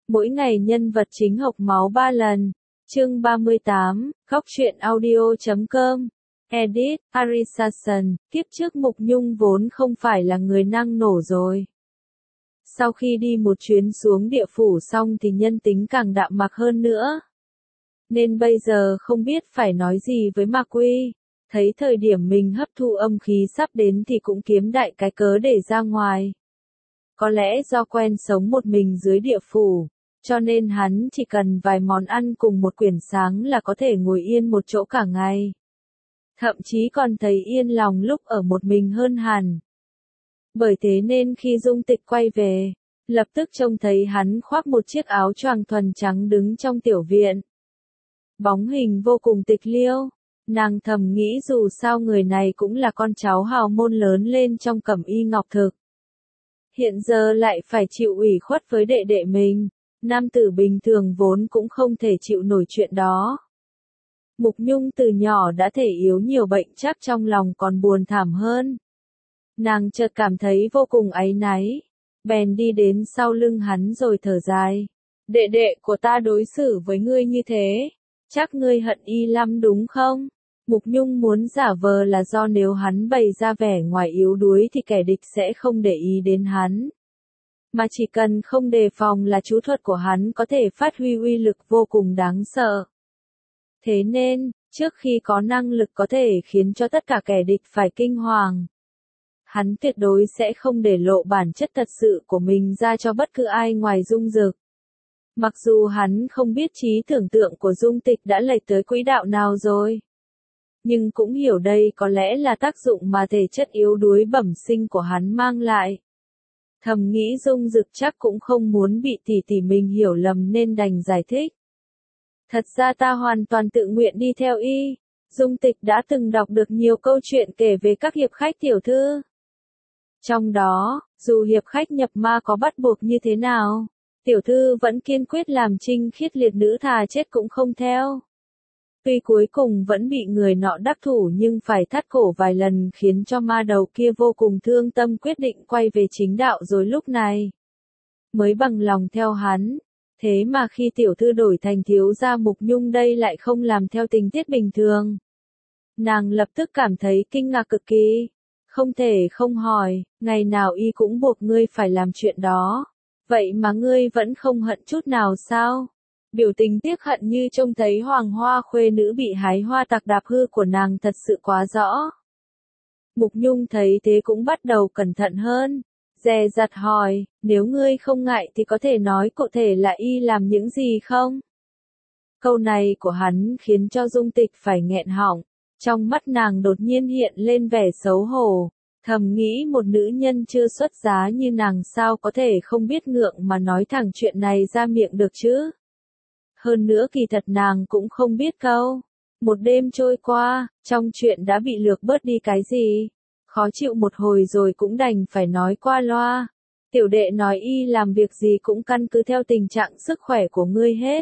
Mỗi ngày nhân vật chính hộc máu 3 lần. Chương 38, Góc truyện audio.com. Edit, Arisason, kiếp trước Mục Nhung vốn không phải là người năng nổ rồi. Sau khi đi một chuyến xuống địa phủ xong thì nhân tính càng đạm mạc hơn nữa. Nên bây giờ không biết phải nói gì với Ma Quy. Thấy thời điểm mình hấp thu âm khí sắp đến thì cũng kiếm đại cái cớ để ra ngoài. Có lẽ do quen sống một mình dưới địa phủ, cho nên hắn chỉ cần vài món ăn cùng một quyển sáng là có thể ngồi yên một chỗ cả ngày. Thậm chí còn thấy yên lòng lúc ở một mình hơn hẳn. Bởi thế nên khi Dung Tịch quay về, lập tức trông thấy hắn khoác một chiếc áo choàng thuần trắng đứng trong tiểu viện. Bóng hình vô cùng tịch liêu, nàng thầm nghĩ dù sao người này cũng là con cháu hào môn lớn lên trong cẩm y ngọc thực. Hiện giờ lại phải chịu ủy khuất với đệ đệ mình, nam tử bình thường vốn cũng không thể chịu nổi chuyện đó. Mục Nhung từ nhỏ đã thể yếu nhiều bệnh chắc trong lòng còn buồn thảm hơn. Nàng chợt cảm thấy vô cùng áy náy, bèn đi đến sau lưng hắn rồi thở dài. Đệ đệ của ta đối xử với ngươi như thế, chắc ngươi hận y lắm đúng không? Mục Nhung muốn giả vờ là do nếu hắn bày ra vẻ ngoài yếu đuối thì kẻ địch sẽ không để ý đến hắn. Mà chỉ cần không đề phòng là chú thuật của hắn có thể phát huy uy lực vô cùng đáng sợ. Thế nên, trước khi có năng lực có thể khiến cho tất cả kẻ địch phải kinh hoàng, hắn tuyệt đối sẽ không để lộ bản chất thật sự của mình ra cho bất cứ ai ngoài Dung Dực. Mặc dù hắn không biết trí tưởng tượng của Dung Tịch đã lệch tới quỹ đạo nào rồi, nhưng cũng hiểu đây có lẽ là tác dụng mà thể chất yếu đuối bẩm sinh của hắn mang lại. Thầm nghĩ Dung Dực chắc cũng không muốn bị tỷ tỷ mình hiểu lầm nên đành giải thích. Thật ra ta hoàn toàn tự nguyện đi theo y. Dung Tịch đã từng đọc được nhiều câu chuyện kể về các hiệp khách tiểu thư. Trong đó, dù hiệp khách nhập ma có bắt buộc như thế nào, tiểu thư vẫn kiên quyết làm trinh khiết liệt nữ thà chết cũng không theo. Tuy cuối cùng vẫn bị người nọ đắc thủ nhưng phải thắt cổ vài lần khiến cho ma đầu kia vô cùng thương tâm quyết định quay về chính đạo rồi lúc này mới bằng lòng theo hắn. Thế mà khi tiểu thư đổi thành thiếu gia Mục Nhung đây lại không làm theo tình tiết bình thường. Nàng lập tức cảm thấy kinh ngạc cực kỳ. Không thể không hỏi, ngày nào y cũng buộc ngươi phải làm chuyện đó. Vậy mà ngươi vẫn không hận chút nào sao? Biểu tình tiếc hận như trông thấy hoàng hoa khuê nữ bị hái hoa tặc đạp hư của nàng thật sự quá rõ. Mục Nhung thấy thế cũng bắt đầu cẩn thận hơn. Dè dặt hỏi, nếu ngươi không ngại thì có thể nói cụ thể là y làm những gì không? Câu này của hắn khiến cho Dung Tịch phải nghẹn họng. Trong mắt nàng đột nhiên hiện lên vẻ xấu hổ. Thầm nghĩ một nữ nhân chưa xuất giá như nàng sao có thể không biết ngượng mà nói thẳng chuyện này ra miệng được chứ? Hơn nữa kỳ thật nàng cũng không biết câu. Một đêm trôi qua, trong chuyện đã bị lược bớt đi cái gì. Khó chịu một hồi rồi cũng đành phải nói qua loa. Tiểu đệ nói y làm việc gì cũng căn cứ theo tình trạng sức khỏe của ngươi hết.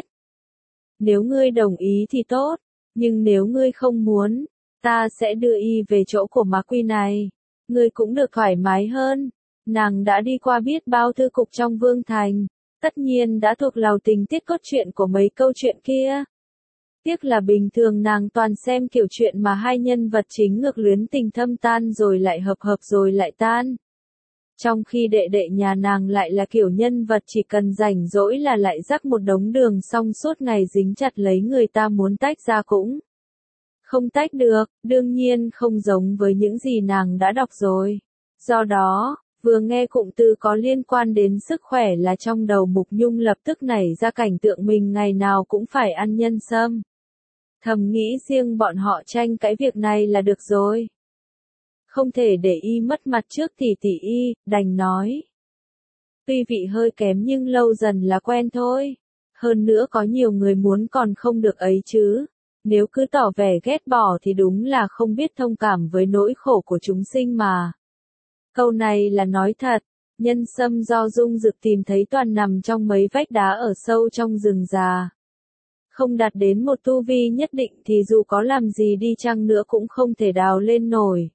Nếu ngươi đồng ý thì tốt, nhưng nếu ngươi không muốn, ta sẽ đưa y về chỗ của Ma Quy này. Ngươi cũng được thoải mái hơn. Nàng đã đi qua biết bao thư cục trong Vương Thành, tất nhiên đã thuộc lầu tình tiết cốt truyện của mấy câu chuyện kia. Tiếc là bình thường nàng toàn xem kiểu chuyện mà hai nhân vật chính ngược luyến tình thâm tan rồi lại hợp rồi lại tan. Trong khi đệ đệ nhà nàng lại là kiểu nhân vật chỉ cần rảnh rỗi là lại rắc một đống đường xong suốt ngày dính chặt lấy người ta muốn tách ra cũng không tách được, đương nhiên không giống với những gì nàng đã đọc rồi. Do đó, vừa nghe cụm từ có liên quan đến sức khỏe là trong đầu Mục Nhung lập tức nảy ra cảnh tượng mình ngày nào cũng phải ăn nhân sâm. Thầm nghĩ riêng bọn họ tranh cãi việc này là được rồi. Không thể để y mất mặt trước tỷ tỷ y, đành nói. Tuy vị hơi kém nhưng lâu dần là quen thôi. Hơn nữa có nhiều người muốn còn không được ấy chứ. Nếu cứ tỏ vẻ ghét bỏ thì đúng là không biết thông cảm với nỗi khổ của chúng sinh mà. Câu này là nói thật. Nhân sâm do Dung Dực tìm thấy toàn nằm trong mấy vách đá ở sâu trong rừng già. Không đạt đến một tu vi nhất định thì dù có làm gì đi chăng nữa cũng không thể đào lên nổi.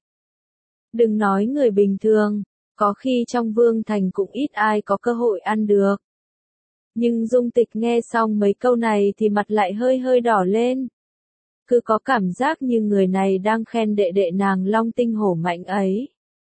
Đừng nói người bình thường, có khi trong Vương Thành cũng ít ai có cơ hội ăn được. Nhưng Dung Tịch nghe xong mấy câu này thì mặt lại hơi hơi đỏ lên. Cứ có cảm giác như người này đang khen đệ đệ nàng long tinh hổ mạnh ấy.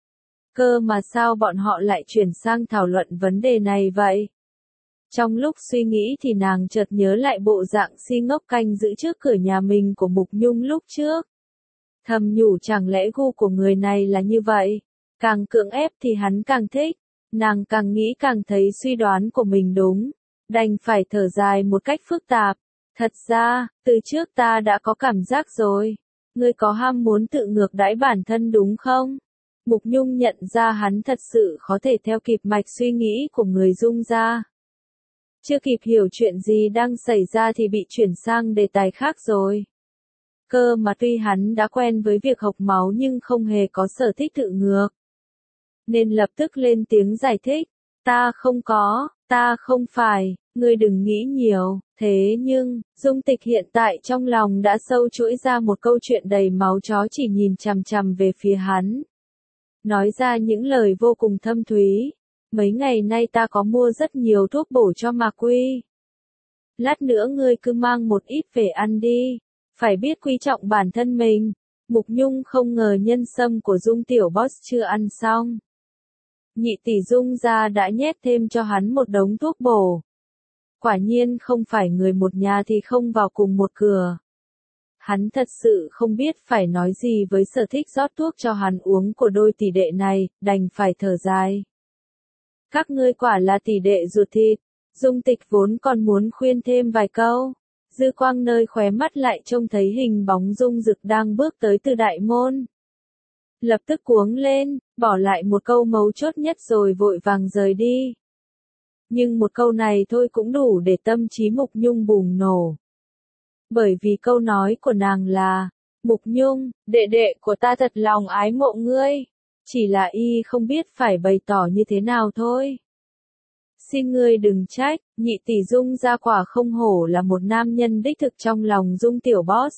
Cơ mà sao bọn họ lại chuyển sang thảo luận vấn đề này vậy? Trong lúc suy nghĩ thì nàng chợt nhớ lại bộ dạng si ngốc canh giữ trước cửa nhà mình của Mục Nhung lúc trước. Thầm nhủ chẳng lẽ gu của người này là như vậy? Càng cưỡng ép thì hắn càng thích. Nàng càng nghĩ càng thấy suy đoán của mình đúng. Đành phải thở dài một cách phức tạp. Thật ra, từ trước ta đã có cảm giác rồi. Ngươi có ham muốn tự ngược đãi bản thân đúng không? Mục Nhung nhận ra hắn thật sự khó thể theo kịp mạch suy nghĩ của người Dung gia. Chưa kịp hiểu chuyện gì đang xảy ra thì bị chuyển sang đề tài khác rồi. Cơ mà tuy hắn đã quen với việc hộc máu nhưng không hề có sở thích tự ngược. Nên lập tức lên tiếng giải thích. Ta không phải, ngươi đừng nghĩ nhiều. Thế nhưng, Dung Tịch hiện tại trong lòng đã sâu chuỗi ra một câu chuyện đầy máu chó chỉ nhìn chằm chằm về phía hắn. Nói ra những lời vô cùng thâm thúy. Mấy ngày nay ta có mua rất nhiều thuốc bổ cho Mạc Quy. Lát nữa ngươi cứ mang một ít về ăn đi. Phải biết quý trọng bản thân mình. Mục Nhung không ngờ nhân sâm của Dung tiểu boss chưa ăn xong. Nhị tỷ Dung gia đã nhét thêm cho hắn một đống thuốc bổ. Quả nhiên không phải người một nhà thì không vào cùng một cửa. Hắn thật sự không biết phải nói gì với sở thích rót thuốc cho hắn uống của đôi tỷ đệ này, đành phải thở dài. Các ngươi quả là tỷ đệ ruột thịt. Dung Tịch vốn còn muốn khuyên thêm vài câu. Dư quang nơi khóe mắt lại trông thấy hình bóng Dung Dực đang bước tới từ đại môn. Lập tức cuống lên, bỏ lại một câu mấu chốt nhất rồi vội vàng rời đi. Nhưng một câu này thôi cũng đủ để tâm trí Mục Nhung bùng nổ. Bởi vì câu nói của nàng là, Mục Nhung, đệ đệ của ta thật lòng ái mộ ngươi. Chỉ là y không biết phải bày tỏ như thế nào thôi. Xin ngươi đừng trách, nhị tỷ Dung gia quả không hổ là một nam nhân đích thực trong lòng Dung tiểu boss.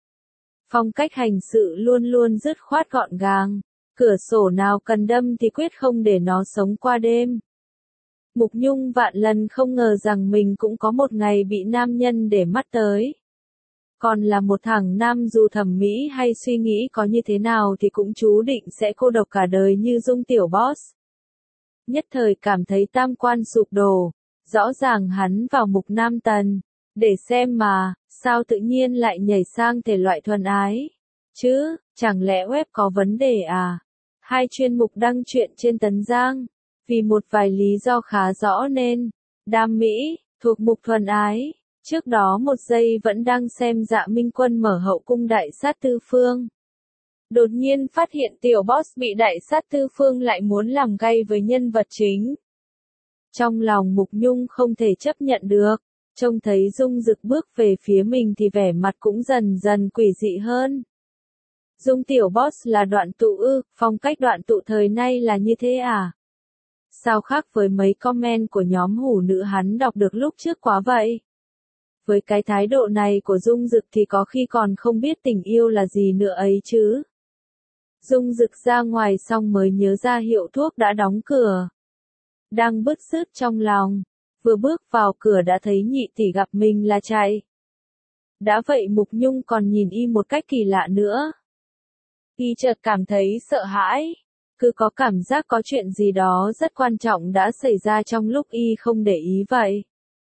Phong cách hành sự luôn luôn dứt khoát gọn gàng. Cửa sổ nào cần đâm thì quyết không để nó sống qua đêm. Mục Nhung vạn lần không ngờ rằng mình cũng có một ngày bị nam nhân để mắt tới. Còn là một thằng nam dù thẩm mỹ hay suy nghĩ có như thế nào thì cũng chú định sẽ cô độc cả đời như Dung tiểu boss. Nhất thời cảm thấy tam quan sụp đổ. Rõ ràng hắn vào mục nam tần. Để xem mà, sao tự nhiên lại nhảy sang thể loại thuần ái. Chứ, chẳng lẽ web có vấn đề à? Hai chuyên mục đăng truyện trên Tấn Giang. Vì một vài lý do khá rõ nên, đam mỹ, thuộc mục thuần ái. Trước đó một giây vẫn đang xem Dạ Minh Quân mở hậu cung đại sát tư phương. Đột nhiên phát hiện tiểu boss bị đại sát tư phương lại muốn làm gay với nhân vật chính. Trong lòng Mục Nhung không thể chấp nhận được, trông thấy Dung Dực bước về phía mình thì vẻ mặt cũng dần dần quỷ dị hơn. Dung tiểu boss là đoạn tụ ư, phong cách đoạn tụ thời nay là như thế à? Sao khác với mấy comment của nhóm hủ nữ hắn đọc được lúc trước quá vậy? Với cái thái độ này của Dung Dực thì có khi còn không biết tình yêu là gì nữa ấy chứ. Dung Dực ra ngoài xong mới nhớ ra hiệu thuốc đã đóng cửa. Đang bứt rứt trong lòng, vừa bước vào cửa đã thấy nhị tỷ gặp mình là chạy. Đã vậy Mục Nhung còn nhìn y một cách kỳ lạ nữa. Y chợt cảm thấy sợ hãi, cứ có cảm giác có chuyện gì đó rất quan trọng đã xảy ra trong lúc y không để ý vậy.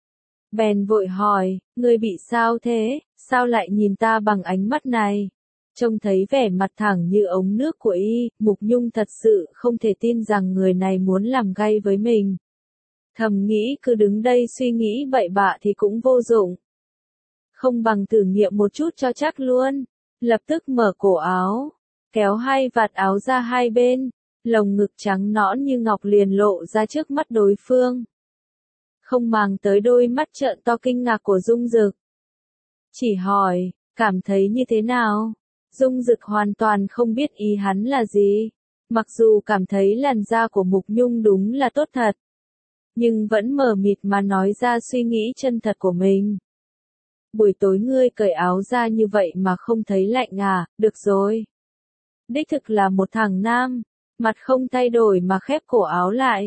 Bèn vội hỏi, ngươi bị sao thế, sao lại nhìn ta bằng ánh mắt này? Trông thấy vẻ mặt thẳng như ống nước của y, Mục Nhung thật sự không thể tin rằng người này muốn làm gay với mình. Thầm nghĩ cứ đứng đây suy nghĩ bậy bạ thì cũng vô dụng. Không bằng thử nghiệm một chút cho chắc luôn. Lập tức mở cổ áo, kéo hai vạt áo ra hai bên, lồng ngực trắng nõn như ngọc liền lộ ra trước mắt đối phương. Không màng tới đôi mắt trợn to kinh ngạc của Dung Dực. Chỉ hỏi, cảm thấy như thế nào? Dung Dực hoàn toàn không biết ý hắn là gì. Mặc dù cảm thấy làn da của Mục Nhung đúng là tốt thật, nhưng vẫn mờ mịt mà nói ra suy nghĩ chân thật của mình. Buổi tối ngươi cởi áo ra như vậy mà không thấy lạnh à, được rồi. Đích thực là một thằng nam, mặt không thay đổi mà khép cổ áo lại.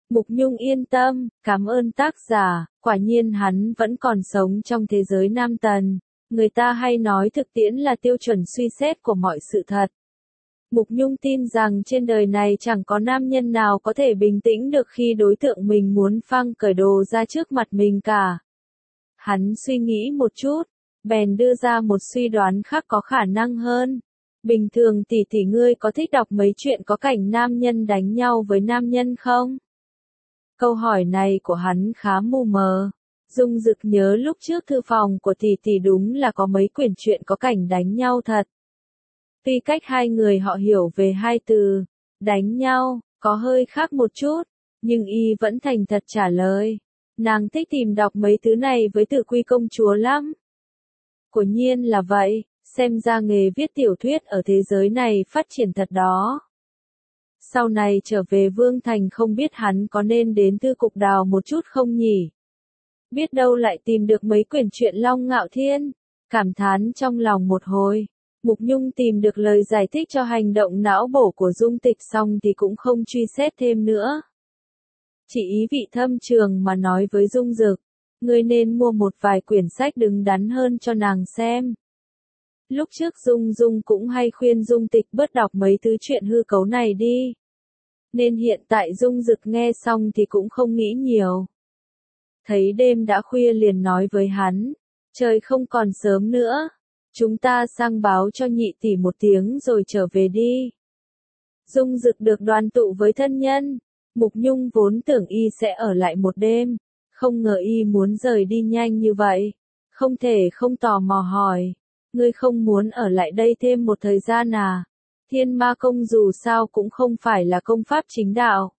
Mục Nhung yên tâm, cảm ơn tác giả, quả nhiên hắn vẫn còn sống trong thế giới nam tần. Người ta hay nói thực tiễn là tiêu chuẩn suy xét của mọi sự thật. Mục Nhung tin rằng trên đời này chẳng có nam nhân nào có thể bình tĩnh được khi đối tượng mình muốn phang cởi đồ ra trước mặt mình cả. Hắn suy nghĩ một chút, bèn đưa ra một suy đoán khác có khả năng hơn. Bình thường tỷ ngươi có thích đọc mấy chuyện có cảnh nam nhân đánh nhau với nam nhân không? Câu hỏi này của hắn khá mù mờ. Dung Dực nhớ lúc trước thư phòng của tỷ đúng là có mấy quyển truyện có cảnh đánh nhau thật. Tuy cách hai người họ hiểu về hai từ, đánh nhau, có hơi khác một chút, nhưng y vẫn thành thật trả lời. Nàng thích tìm đọc mấy thứ này với Tử Quy công chúa lắm. Quả nhiên là vậy, xem ra nghề viết tiểu thuyết ở thế giới này phát triển thật đó. Sau này trở về Vương Thành không biết hắn có nên đến Thư Cục đào một chút không nhỉ? Biết đâu lại tìm được mấy quyển truyện Long Ngạo Thiên. Cảm thán trong lòng một hồi, Mục Nhung tìm được lời giải thích cho hành động não bổ của Dung Tịch xong thì cũng không truy xét thêm nữa. Chỉ ý vị thâm trường mà nói với Dung Dực, ngươi nên mua một vài quyển sách đứng đắn hơn cho nàng xem. Lúc trước Dung cũng hay khuyên Dung Tịch bớt đọc mấy thứ chuyện hư cấu này đi. Nên hiện tại Dung Dực nghe xong thì cũng không nghĩ nhiều. Thấy đêm đã khuya liền nói với hắn, trời không còn sớm nữa, chúng ta sang báo cho nhị tỷ một tiếng rồi trở về đi. Dung Dực được đoàn tụ với thân nhân, Mục Nhung vốn tưởng y sẽ ở lại một đêm, không ngờ y muốn rời đi nhanh như vậy, không thể không tò mò hỏi, ngươi không muốn ở lại đây thêm một thời gian à? Thiên Ma Công dù sao cũng không phải là công pháp chính đạo.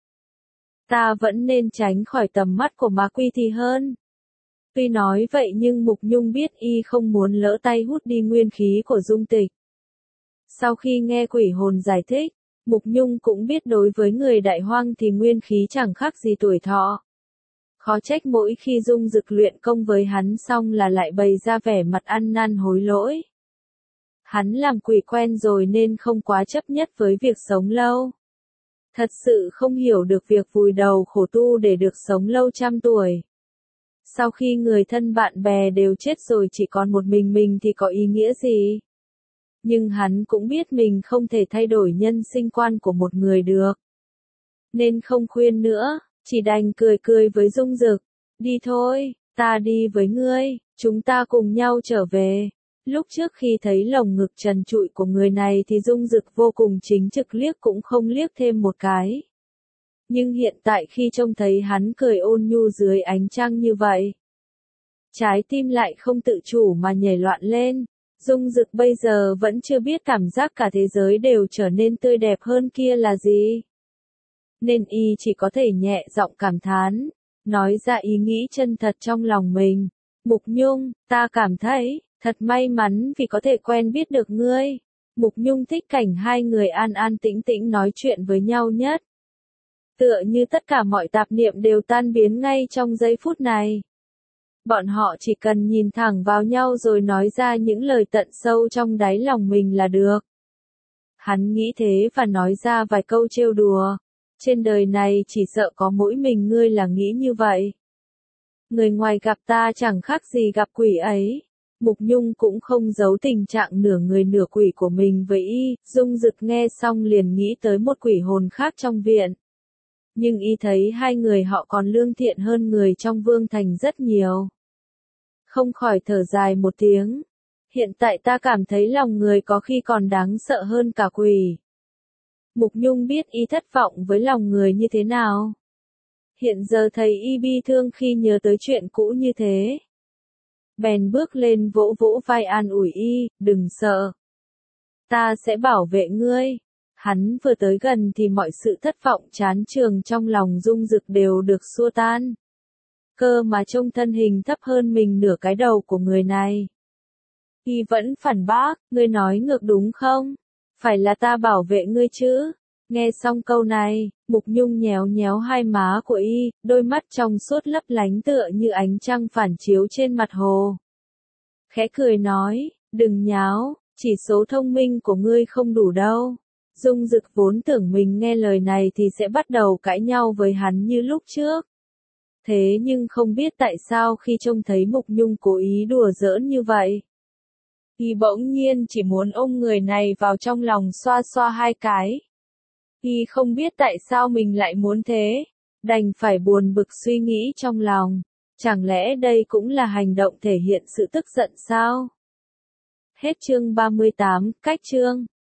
Ta vẫn nên tránh khỏi tầm mắt của Ma Quy thì hơn. Tuy nói vậy nhưng Mục Nhung biết y không muốn lỡ tay hút đi nguyên khí của Dung Tịch. Sau khi nghe quỷ hồn giải thích, Mục Nhung cũng biết đối với người đại hoang thì nguyên khí chẳng khác gì tuổi thọ. Khó trách mỗi khi Dung Dực luyện công với hắn xong là lại bày ra vẻ mặt ăn năn hối lỗi. Hắn làm quỷ quen rồi nên không quá chấp nhất với việc sống lâu. Thật sự không hiểu được việc vùi đầu khổ tu để được sống lâu trăm tuổi. Sau khi người thân bạn bè đều chết rồi chỉ còn một mình thì có ý nghĩa gì? Nhưng hắn cũng biết mình không thể thay đổi nhân sinh quan của một người được. Nên không khuyên nữa, chỉ đành cười với Dung Dực. Đi thôi, ta đi với ngươi, chúng ta cùng nhau trở về. Lúc trước khi thấy lồng ngực trần trụi của người này thì Dung Dực vô cùng chính trực liếc cũng không liếc thêm một cái. Nhưng hiện tại khi trông thấy hắn cười ôn nhu dưới ánh trăng như vậy, trái tim lại không tự chủ mà nhảy loạn lên. Dung Dực bây giờ vẫn chưa biết cảm giác cả thế giới đều trở nên tươi đẹp hơn kia là gì. Nên y chỉ có thể nhẹ giọng cảm thán, nói ra ý nghĩ chân thật trong lòng mình. Mục Nhung, ta cảm thấy thật may mắn vì có thể quen biết được ngươi. Mục Nhung thích cảnh hai người an an tĩnh tĩnh nói chuyện với nhau nhất. Tựa như tất cả mọi tạp niệm đều tan biến ngay trong giây phút này. Bọn họ chỉ cần nhìn thẳng vào nhau rồi nói ra những lời tận sâu trong đáy lòng mình là được. Hắn nghĩ thế và nói ra vài câu trêu đùa. Trên đời này chỉ sợ có mỗi mình ngươi là nghĩ như vậy. Người ngoài gặp ta chẳng khác gì gặp quỷ ấy. Mục Nhung cũng không giấu tình trạng nửa người nửa quỷ của mình với y. Dung Dực nghe xong liền nghĩ tới một quỷ hồn khác trong viện. Nhưng y thấy hai người họ còn lương thiện hơn người trong Vương Thành rất nhiều. Không khỏi thở dài một tiếng. Hiện tại ta cảm thấy lòng người có khi còn đáng sợ hơn cả quỷ. Mục Nhung biết y thất vọng với lòng người như thế nào. Hiện giờ thấy y bi thương khi nhớ tới chuyện cũ như thế. Bèn bước lên vỗ vỗ vai an ủi y, đừng sợ. Ta sẽ bảo vệ ngươi. Hắn vừa tới gần thì mọi sự thất vọng chán chường trong lòng Dung Dực đều được xua tan. Cơ mà trông thân hình thấp hơn mình nửa cái đầu của người này. Y vẫn phản bác, ngươi nói ngược đúng không? Phải là ta bảo vệ ngươi chứ? Nghe xong câu này, Mục Nhung nhéo nhéo hai má của y, đôi mắt trong suốt lấp lánh tựa như ánh trăng phản chiếu trên mặt hồ. Khẽ cười nói, đừng nháo, chỉ số thông minh của ngươi không đủ đâu. Dung Dực vốn tưởng mình nghe lời này thì sẽ bắt đầu cãi nhau với hắn như lúc trước. Thế nhưng không biết tại sao khi trông thấy Mục Nhung cố ý đùa giỡn như vậy, y bỗng nhiên chỉ muốn ôm người này vào trong lòng xoa xoa hai cái. Y không biết tại sao mình lại muốn thế, đành phải buồn bực suy nghĩ trong lòng. Chẳng lẽ đây cũng là hành động thể hiện sự tức giận sao? Hết chương 38, cách chương.